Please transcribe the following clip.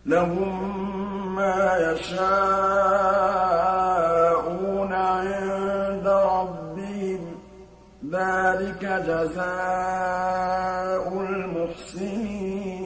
لَهُم مَّا يَشَاءُونَ عِندَ رَبِّهِمْ ۚ ذَٰلِكَ جَزَاءُ الْمُحْسِنِينَ